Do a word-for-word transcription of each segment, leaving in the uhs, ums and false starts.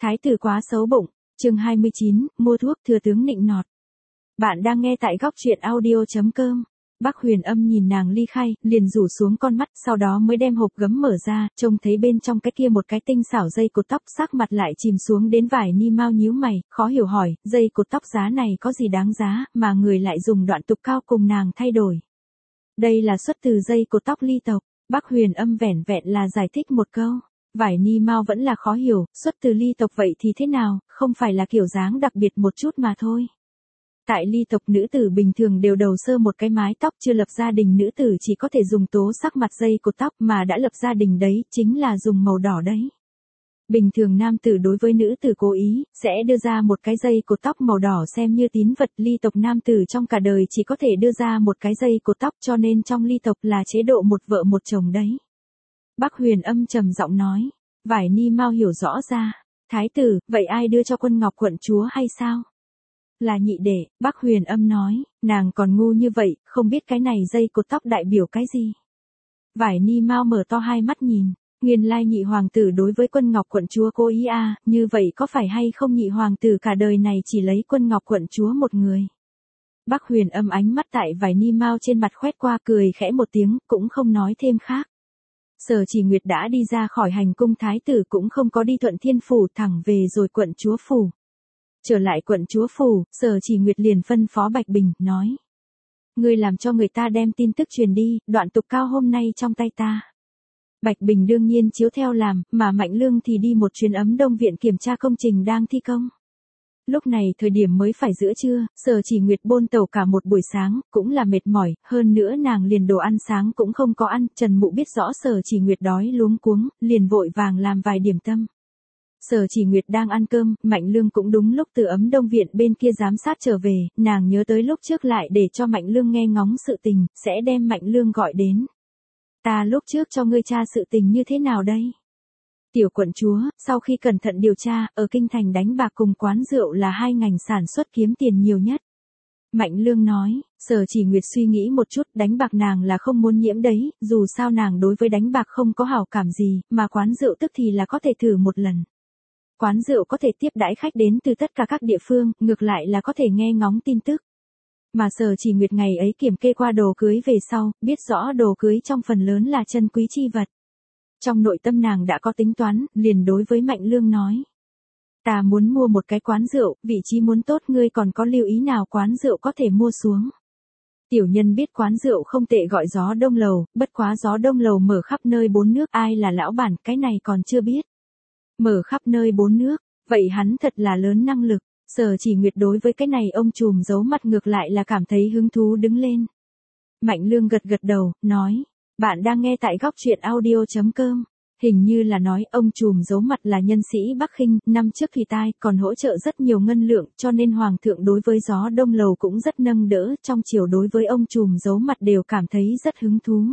Thái tử quá xấu bụng, chương hai mươi chín, mua thuốc thừa tướng nịnh nọt. Bạn đang nghe tại góc truyện audio.com. Bác Huyền Âm nhìn nàng ly khai, liền rủ xuống con mắt, sau đó mới đem hộp gấm mở ra, trông thấy bên trong cái kia một cái tinh xảo dây cột tóc, sắc mặt lại chìm xuống đến vải ni mau nhíu mày, khó hiểu hỏi, dây cột tóc giá này có gì đáng giá, mà người lại dùng đoạn tục cao cùng nàng thay đổi. Đây là xuất từ dây cột tóc ly tộc. Bác Huyền Âm vẻn vẹn là giải thích một câu. Vải ni mau vẫn là khó hiểu, xuất từ ly tộc vậy thì thế nào, không phải là kiểu dáng đặc biệt một chút mà thôi. Tại ly tộc nữ tử bình thường đều đầu sơ một cái mái tóc, chưa lập gia đình nữ tử chỉ có thể dùng tố sắc mặt dây cột tóc, mà đã lập gia đình đấy, chính là dùng màu đỏ đấy. Bình thường nam tử đối với nữ tử cố ý, sẽ đưa ra một cái dây cột tóc màu đỏ xem như tín vật. Ly tộc nam tử trong cả đời chỉ có thể đưa ra một cái dây cột tóc, cho nên trong ly tộc là chế độ một vợ một chồng đấy. Bác Huyền Âm trầm giọng nói. Vải ni mau hiểu rõ ra. Thái tử, vậy ai đưa cho Quân Ngọc quận chúa hay sao? Là nhị đệ. Bác Huyền Âm nói. Nàng còn ngu như vậy, không biết cái này dây cột tóc đại biểu cái gì. Vải ni mau mở to hai mắt nhìn. Nguyên lai nhị hoàng tử đối với Quân Ngọc quận chúa cố ý à, như vậy có phải hay không nhị hoàng tử cả đời này chỉ lấy Quân Ngọc quận chúa một người. Bác Huyền Âm ánh mắt tại vải ni mau trên mặt khoét qua, cười khẽ một tiếng, cũng không nói thêm khác. Sở Chỉ Nguyệt đã đi ra khỏi hành cung, thái tử cũng không có đi Thuận Thiên phủ, thẳng về rồi quận chúa phủ. Trở lại quận chúa phủ, Sở Chỉ Nguyệt liền phân phó Bạch Bình, nói. Ngươi làm cho người ta đem tin tức truyền đi, đoạn tục cao hôm nay trong tay ta. Bạch Bình đương nhiên chiếu theo làm, mà Mạnh Lương thì đi một chuyến Ấm Đông viện kiểm tra công trình đang thi công. Lúc này thời điểm mới phải giữa trưa, Sở Chỉ Nguyệt bôn tàu cả một buổi sáng, cũng là mệt mỏi, hơn nữa nàng liền đồ ăn sáng cũng không có ăn. Trần Mụ biết rõ Sở Chỉ Nguyệt đói luống cuống, liền vội vàng làm vài điểm tâm. Sở Chỉ Nguyệt đang ăn cơm, Mạnh Lương cũng đúng lúc từ Ấm Đông viện bên kia giám sát trở về, nàng nhớ tới lúc trước lại để cho Mạnh Lương nghe ngóng sự tình, sẽ đem Mạnh Lương gọi đến. Ta lúc trước cho ngươi tra sự tình như thế nào đây? Tiểu quận chúa, sau khi cẩn thận điều tra, ở kinh thành đánh bạc cùng quán rượu là hai ngành sản xuất kiếm tiền nhiều nhất. Mạnh Lương nói. Sở Chỉ Nguyệt suy nghĩ một chút, đánh bạc nàng là không muốn nhiễm đấy, dù sao nàng đối với đánh bạc không có hảo cảm gì, mà quán rượu tức thì là có thể thử một lần. Quán rượu có thể tiếp đãi khách đến từ tất cả các địa phương, ngược lại là có thể nghe ngóng tin tức. Mà Sở Chỉ Nguyệt ngày ấy kiểm kê qua đồ cưới về sau, biết rõ đồ cưới trong phần lớn là chân quý chi vật. Trong nội tâm nàng đã có tính toán, liền đối với Mạnh Lương nói. Ta muốn mua một cái quán rượu, vị trí muốn tốt, ngươi còn có lưu ý nào quán rượu có thể mua xuống. Tiểu nhân biết quán rượu không tệ gọi Gió Đông Lầu, bất quá Gió Đông Lầu mở khắp nơi bốn nước, ai là lão bản, cái này còn chưa biết. Mở khắp nơi bốn nước, vậy hắn thật là lớn năng lực. Sở Chỉ Nguyệt đối với cái này ông trùm giấu mặt ngược lại là cảm thấy hứng thú đứng lên. Mạnh Lương gật gật đầu, nói. Bạn đang nghe tại góc truyện audio.com. Hình như là nói ông trùm giấu mặt là nhân sĩ Bắc Khinh, năm trước Thủy Tai còn hỗ trợ rất nhiều ngân lượng, cho nên Hoàng thượng đối với Gió Đông Lầu cũng rất nâng đỡ, trong triều đối với ông trùm giấu mặt đều cảm thấy rất hứng thú.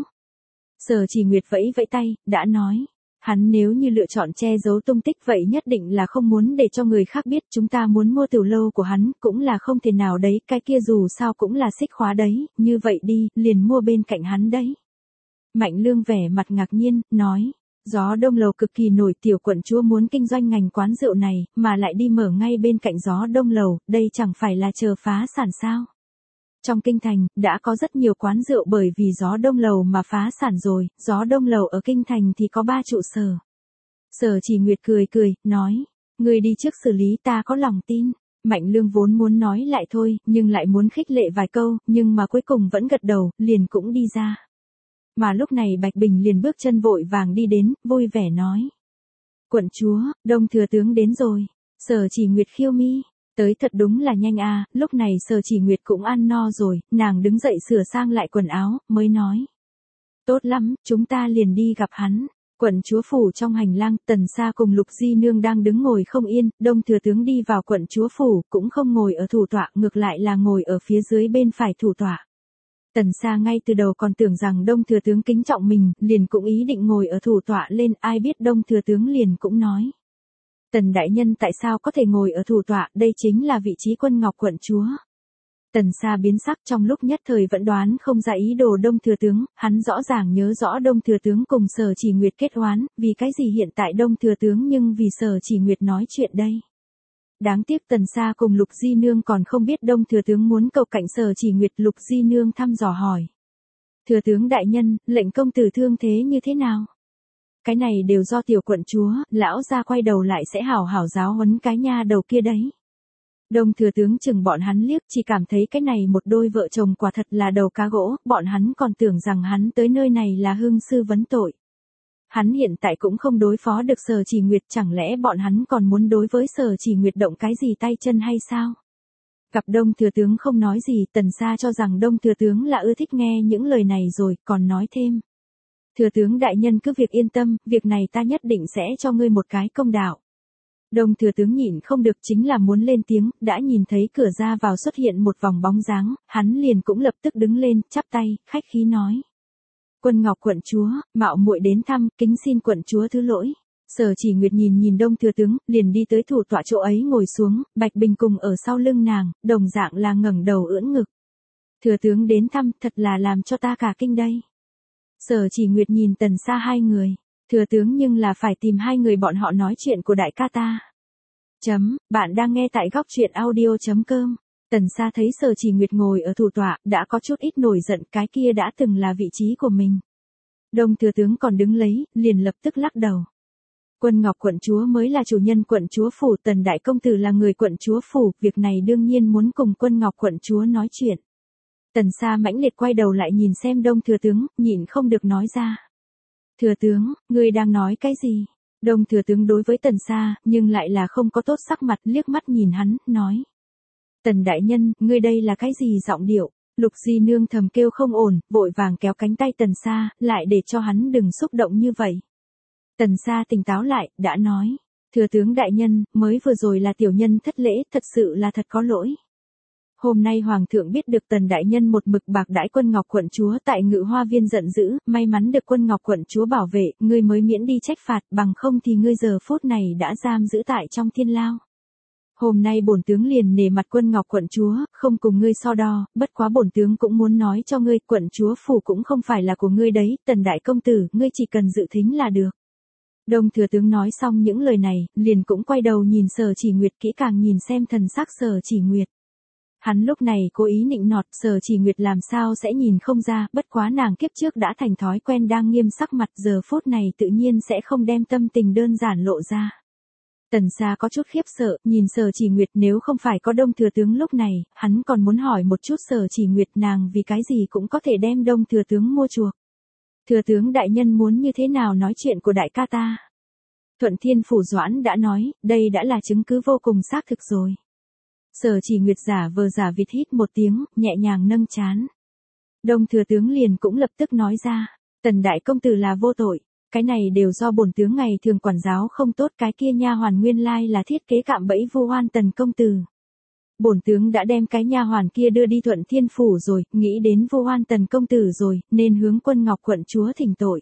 Sở Chỉ Nguyệt vẫy vẫy tay, đã nói. Hắn nếu như lựa chọn che giấu tung tích vậy nhất định là không muốn để cho người khác biết, chúng ta muốn mua tiểu lâu của hắn, cũng là không thể nào đấy, cái kia dù sao cũng là xích khóa đấy, như vậy đi, liền mua bên cạnh hắn đấy. Mạnh Lương vẻ mặt ngạc nhiên, nói, Gió Đông Lầu cực kỳ nổi, tiểu quận chúa muốn kinh doanh ngành quán rượu này, mà lại đi mở ngay bên cạnh Gió Đông Lầu, đây chẳng phải là chờ phá sản sao. Trong kinh thành, đã có rất nhiều quán rượu bởi vì Gió Đông Lầu mà phá sản rồi, Gió Đông Lầu ở kinh thành thì có ba trụ sở. Sở Chỉ Nguyệt cười cười, nói, người đi trước xử lý, ta có lòng tin. Mạnh Lương vốn muốn nói lại thôi, nhưng lại muốn khích lệ vài câu, nhưng mà cuối cùng vẫn gật đầu, liền cũng đi ra. Mà lúc này Bạch Bình liền bước chân vội vàng đi đến, vui vẻ nói. Quận chúa, Đông thừa tướng đến rồi. Sở Chỉ Nguyệt khiêu mi. Tới thật đúng là nhanh a. Lúc này Sở Chỉ Nguyệt cũng ăn no rồi, nàng đứng dậy sửa sang lại quần áo, mới nói. Tốt lắm, chúng ta liền đi gặp hắn. Quận chúa phủ trong hành lang, Tần Sa cùng Lục Di Nương đang đứng ngồi không yên, Đông thừa tướng đi vào quận chúa phủ, cũng không ngồi ở thủ tọa, ngược lại là ngồi ở phía dưới bên phải thủ tọa. Tần Sa ngay từ đầu còn tưởng rằng Đông thừa tướng kính trọng mình, liền cũng ý định ngồi ở thủ tọa lên, ai biết Đông thừa tướng liền cũng nói. Tần đại nhân tại sao có thể ngồi ở thủ tọa, đây chính là vị trí Quân Ngọc quận chúa. Tần Sa biến sắc, trong lúc nhất thời vẫn đoán không ra ý đồ Đông Thừa Tướng, hắn rõ ràng nhớ rõ Đông Thừa Tướng cùng Sở Chỉ Nguyệt kết oán, vì cái gì hiện tại Đông Thừa Tướng nhưng vì Sở Chỉ Nguyệt nói chuyện đây. Đáng tiếc Tần Sa cùng Lục Di Nương còn không biết Đông Thừa Tướng muốn cầu cạnh Sở Chỉ Nguyệt. Lục Di Nương thăm dò hỏi. Thừa tướng đại nhân, lệnh công tử thương thế như thế nào? Cái này đều do tiểu quận chúa, lão gia quay đầu lại sẽ hảo hảo giáo huấn cái nha đầu kia đấy. Đông Thừa Tướng chừng bọn hắn liếc, chỉ cảm thấy cái này một đôi vợ chồng quả thật là đầu cá gỗ, bọn hắn còn tưởng rằng hắn tới nơi này là hương sư vấn tội. Hắn hiện tại cũng không đối phó được Sở Chỉ Nguyệt, chẳng lẽ bọn hắn còn muốn đối với Sở Chỉ Nguyệt động cái gì tay chân hay sao? Gặp Đông Thừa Tướng không nói gì, Tần Sa cho rằng Đông Thừa Tướng là ưa thích nghe những lời này rồi, còn nói thêm. Thừa tướng đại nhân cứ việc yên tâm, việc này ta nhất định sẽ cho ngươi một cái công đạo. Đông Thừa Tướng nhịn không được chính là muốn lên tiếng, đã nhìn thấy cửa ra vào xuất hiện một vòng bóng dáng, hắn liền cũng lập tức đứng lên, chắp tay, khách khí nói. Quân Ngọc quận chúa, mạo muội đến thăm, kính xin quận chúa thứ lỗi. Sở Chỉ Nguyệt nhìn nhìn Đông Thừa Tướng, liền đi tới thủ tọa chỗ ấy ngồi xuống, Bạch Bình cùng ở sau lưng nàng, đồng dạng là ngẩng đầu ưỡn ngực. Thừa tướng đến thăm, thật là làm cho ta cả kinh đây. Sở Chỉ Nguyệt nhìn Tần Sa hai người, thừa tướng nhưng là phải tìm hai người bọn họ nói chuyện của đại ca ta. Chấm, bạn đang nghe tại góc truyện audio chấm com. Tần Sa thấy Sở Chỉ Nguyệt ngồi ở thủ tọa, đã có chút ít nổi giận, cái kia đã từng là vị trí của mình. Đông Thừa Tướng còn đứng lấy, liền lập tức lắc đầu. Quân Ngọc quận chúa mới là chủ nhân quận chúa phủ, Tần đại công tử là người quận chúa phủ, việc này đương nhiên muốn cùng Quân Ngọc quận chúa nói chuyện. Tần Sa mãnh liệt quay đầu lại nhìn xem Đông Thừa Tướng, nhịn không được nói ra. Thừa tướng, ngươi đang nói cái gì? Đông Thừa Tướng đối với Tần Sa, nhưng lại là không có tốt sắc mặt, liếc mắt nhìn hắn, nói. Tần đại nhân, ngươi đây là cái gì giọng điệu? Lục Di Nương thầm kêu không ổn, vội vàng kéo cánh tay Tần Sa, lại để cho hắn đừng xúc động như vậy. Tần Sa tỉnh táo lại, đã nói. Thừa tướng đại nhân, mới vừa rồi là tiểu nhân thất lễ, thật sự là thật có lỗi. Hôm nay Hoàng thượng biết được Tần đại nhân một mực bạc đãi Quân Ngọc quận chúa tại Ngự Hoa Viên giận dữ, may mắn được Quân Ngọc quận chúa bảo vệ, ngươi mới miễn đi trách phạt, bằng không thì ngươi giờ phút này đã giam giữ tại trong thiên lao. Hôm nay bổn tướng liền nể mặt Quân Ngọc quận chúa, không cùng ngươi so đo, bất quá bổn tướng cũng muốn nói cho ngươi, quận chúa phủ cũng không phải là của ngươi đấy, Tần đại công tử, ngươi chỉ cần dự thính là được. Đông Thừa Tướng nói xong những lời này, liền cũng quay đầu nhìn Sở Chỉ Nguyệt, kỹ càng nhìn xem thần sắc Sở Chỉ Nguyệt. Hắn lúc này cố ý nịnh nọt, Sở Chỉ Nguyệt làm sao sẽ nhìn không ra, bất quá nàng kiếp trước đã thành thói quen đang nghiêm sắc mặt, giờ phút này tự nhiên sẽ không đem tâm tình đơn giản lộ ra. Tần Sa có chút khiếp sợ, nhìn Sở Chỉ Nguyệt, nếu không phải có Đông Thừa Tướng lúc này, hắn còn muốn hỏi một chút Sở Chỉ Nguyệt nàng vì cái gì cũng có thể đem Đông Thừa Tướng mua chuộc. Thừa tướng đại nhân muốn như thế nào nói chuyện của đại ca ta? Thuận Thiên Phủ Doãn đã nói, đây đã là chứng cứ vô cùng xác thực rồi. Sở Chỉ Nguyệt giả vờ giả vịt hít một tiếng, nhẹ nhàng nâng trán. Đông Thừa Tướng liền cũng lập tức nói ra, Tần đại công tử là vô tội, cái này đều do bổn tướng ngày thường quản giáo không tốt, cái kia nha hoàn nguyên lai là thiết kế cạm bẫy vu oan Tần công tử. Bổn tướng đã đem cái nha hoàn kia đưa đi Thuận Thiên Phủ rồi, nghĩ đến vu oan Tần công tử rồi, nên hướng Quân Ngọc quận chúa thỉnh tội.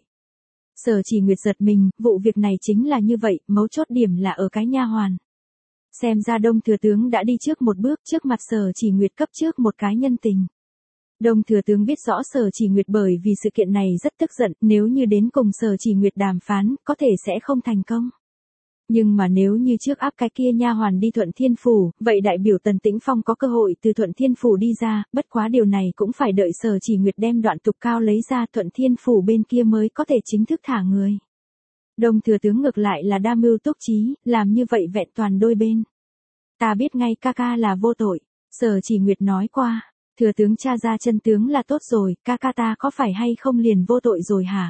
Sở Chỉ Nguyệt giật mình, vụ việc này chính là như vậy, mấu chốt điểm là ở cái nha hoàn. Xem ra Đông Thừa Tướng đã đi trước một bước, trước mặt Sở Chỉ Nguyệt cấp trước một cái nhân tình. Đông Thừa Tướng biết rõ Sở Chỉ Nguyệt bởi vì sự kiện này rất tức giận, nếu như đến cùng Sở Chỉ Nguyệt đàm phán, có thể sẽ không thành công. Nhưng mà nếu như trước áp cái kia nha hoàn đi Thuận Thiên Phủ, vậy đại biểu Tần Tĩnh Phong có cơ hội từ Thuận Thiên Phủ đi ra, bất quá điều này cũng phải đợi Sở Chỉ Nguyệt đem đoạn tục cao lấy ra, Thuận Thiên Phủ bên kia mới có thể chính thức thả người. Đông Thừa Tướng ngược lại là đa mưu túc trí, làm như vậy vẹn toàn đôi bên. Ta biết ngay ca ca là vô tội, Sở Chỉ Nguyệt nói qua, Thừa Tướng tra ra chân tướng là tốt rồi, ca ca ta có phải hay không liền vô tội rồi hả?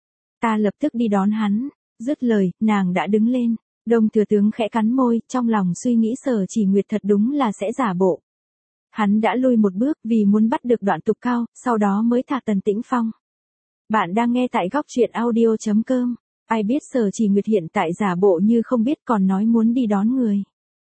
Ta lập tức đi đón hắn, dứt lời, nàng đã đứng lên. Đông Thừa Tướng khẽ cắn môi, trong lòng suy nghĩ Sở Chỉ Nguyệt thật đúng là sẽ giả bộ. Hắn đã lui một bước vì muốn bắt được đoạn tục cao, sau đó mới thả Tần Tĩnh Phong. Bạn đang nghe tại góc truyện audio chấm com. Ai biết Sở Chỉ Nguyệt hiện tại giả bộ như không biết còn nói muốn đi đón người.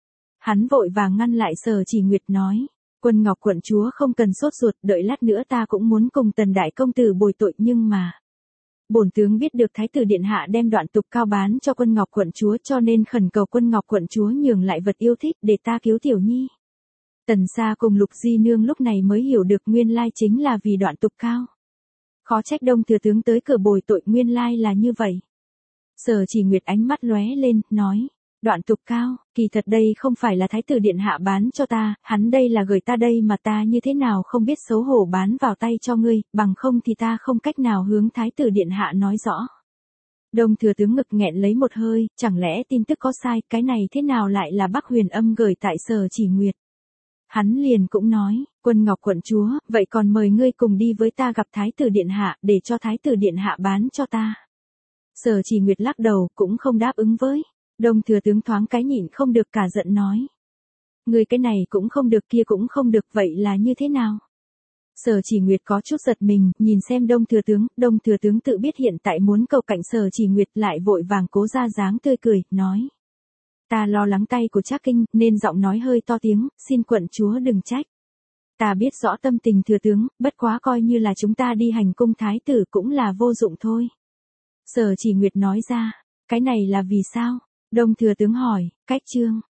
Hắn vội vàng ngăn lại Sở Chỉ Nguyệt nói. Quân Ngọc quận chúa không cần sốt ruột, đợi lát nữa ta cũng muốn cùng Tần đại công tử bồi tội, nhưng mà. Bổn tướng biết được Thái tử điện hạ đem đoạn tục cao bán cho Quân Ngọc quận chúa, cho nên khẩn cầu Quân Ngọc quận chúa nhường lại vật yêu thích để ta cứu tiểu nhi. Tần Sa cùng Lục Di Nương lúc này mới hiểu được nguyên lai chính là vì Đoạn Tục Cao. Khó trách Đông thừa tướng tới cửa bồi tội, nguyên lai là như vậy. Sở Chỉ Nguyệt ánh mắt lóe lên, nói, Đoạn Tục Cao, kỳ thật đây không phải là thái tử điện hạ bán cho ta, hắn đây là gửi ta đây mà ta như thế nào không biết xấu hổ bán vào tay cho ngươi, bằng không thì ta không cách nào hướng thái tử điện hạ nói rõ. Đông thừa tướng ngực nghẹn lấy một hơi, chẳng lẽ tin tức có sai, cái này thế nào lại là Bắc Huyền Âm gửi tại Sở Chỉ Nguyệt. Hắn liền cũng nói, Quân Ngọc quận chúa, vậy còn mời ngươi cùng đi với ta gặp thái tử điện hạ, để cho thái tử điện hạ bán cho ta. Sở Chỉ Nguyệt lắc đầu, cũng không đáp ứng với. Đông thừa tướng thoáng cái nhịn không được cả giận nói. Ngươi cái này cũng không được, kia cũng không được, vậy là như thế nào? Sở Chỉ Nguyệt có chút giật mình, nhìn xem Đông thừa tướng, Đông thừa tướng tự biết hiện tại muốn cầu cạnh Sở Chỉ Nguyệt, lại vội vàng cố ra dáng tươi cười, nói. Ta lo lắng tay của Trác Kinh, nên giọng nói hơi to tiếng, xin quận chúa đừng trách. Ta biết rõ tâm tình thừa tướng, bất quá coi như là chúng ta đi hành cung thái tử cũng là vô dụng thôi. Sở Chỉ Nguyệt nói ra, cái này là vì sao? Đông thừa tướng hỏi, cách chương.